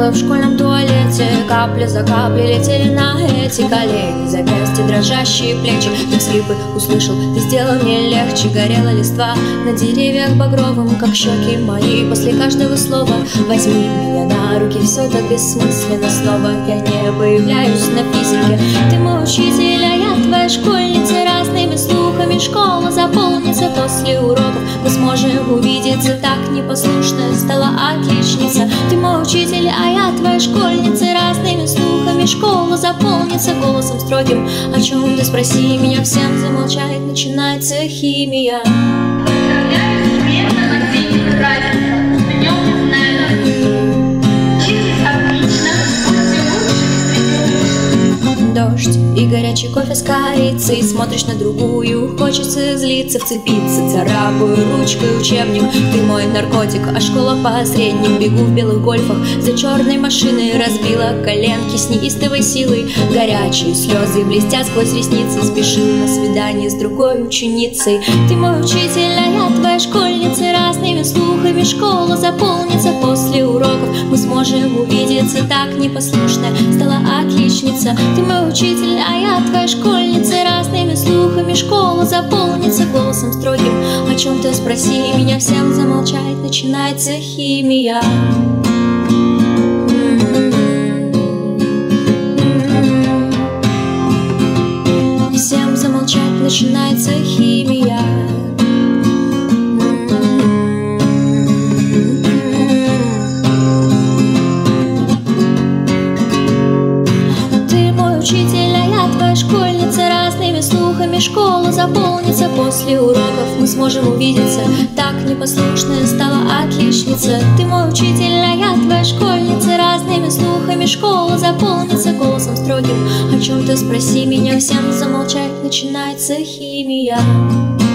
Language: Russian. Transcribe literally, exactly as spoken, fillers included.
в школьном туалете. Капли за каплей летели на эти колени, запястья, дрожащие плечи. Ты всхлипы услышал, ты сделал мне легче. Горела листва на деревьях багровым, как щеки мои после каждого слова. Возьми меня на руки, все так бессмысленно снова. Я не появляюсь на физике. Ты мой учитель, а я твоя школьница. Разными слухами школа заполнится. После уроков мы сможем увидеться. Так непослушная стала отличница. Ты мой учитель, а я твоя школьница. Разными слухами школа заполнится. Голосом строгим, о чем ты спроси меня, всем замолчать, начинается химия. Дождь и горячий кофе с корицей. Смотришь на другую, хочется злиться, вцепиться. Царапаю ручкой учебник. Ты мой наркотик, а школа посредник. Бегу в белых гольфах за черной машиной. Разбила коленки с неистовой силой. Горячие слезы блестят сквозь ресницы. Спешил на свидание с другой ученицей. Ты мой учитель, а я твоя школьница. Разными слухами школа заполнится. После уроков мы сможем увидеться. Так непослушная стала отличница. Ты мой учитель, а я твоя школьница. Разными слухами школа заполнится. Голосом строгим, о чем-то спроси меня, всем замолчать, начинается химия. Всем замолчать, начинается химия. Учитель, а я твоя школьница. Разными слухами школа заполнится. После уроков мы сможем увидеться. Так непослушная стала отличница. Ты мой учитель, а я твоя школьница. Разными слухами школа заполнится. Голосом строгим, о чем-то спроси меня, всем замолчать, начинается химия.